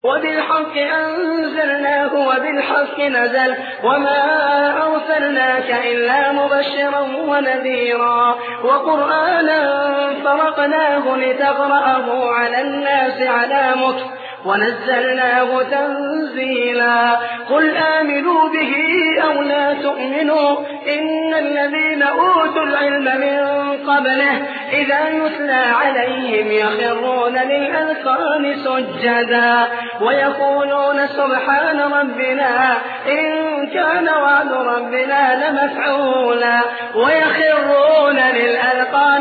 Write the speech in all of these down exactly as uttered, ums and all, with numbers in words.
وبالحق أنزلناه وبالحق نزل وما أرسلناك إلا مبشرا ونذيرا وقرآنا فرقناه لتقرأه على الناس على مكث ونزلناه تنزيلا قل آمنوا به أو لا تؤمنوا إن الذين أوتوا العلم من قبله إذا يتلى عليهم يخرون للأذقان سجدا ويقولون سبحان ربنا إن كان وعد ربنا لمفعولا ويخرون للأذقان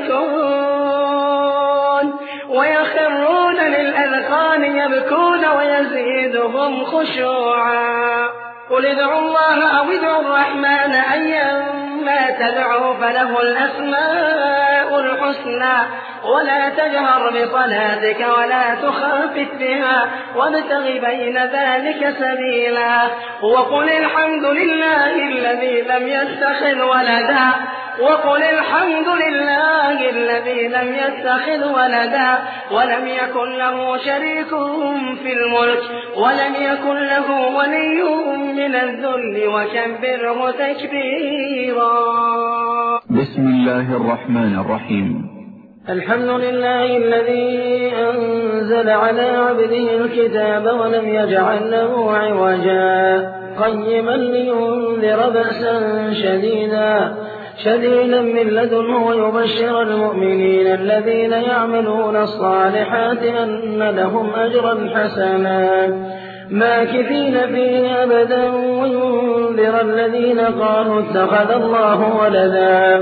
يبكون ويخرون للأذقان يبكون ويزيدهم خشوعا قل ادعوا الله أو ادعوا الرحمن أيما تدعوا فله الأسماء الحسنى ولا تجهر بصلاتك ولا تخافت بها وابتغ بين ذلك سبيلا وقل الحمد لله الذي لم يتخذ ولدا وقل الحمد لله الذي لم يتخذ ولدا ولم يكن له شريك في الملك ولم يكن له ولي من الذل وكبره تكبيرا. بسم الله الرحمن الرحيم. الحمد لله الذي أنزل على عبده الكتاب ولم يجعل له عوجا قيما لينذر بأسا شديدا شديدا من لدنه ويبشر المؤمنين الذين يعملون الصالحات أن لهم أجرا حسنا ماكثين فيه أبدا وينذر الذين قالوا اتخذ الله ولدا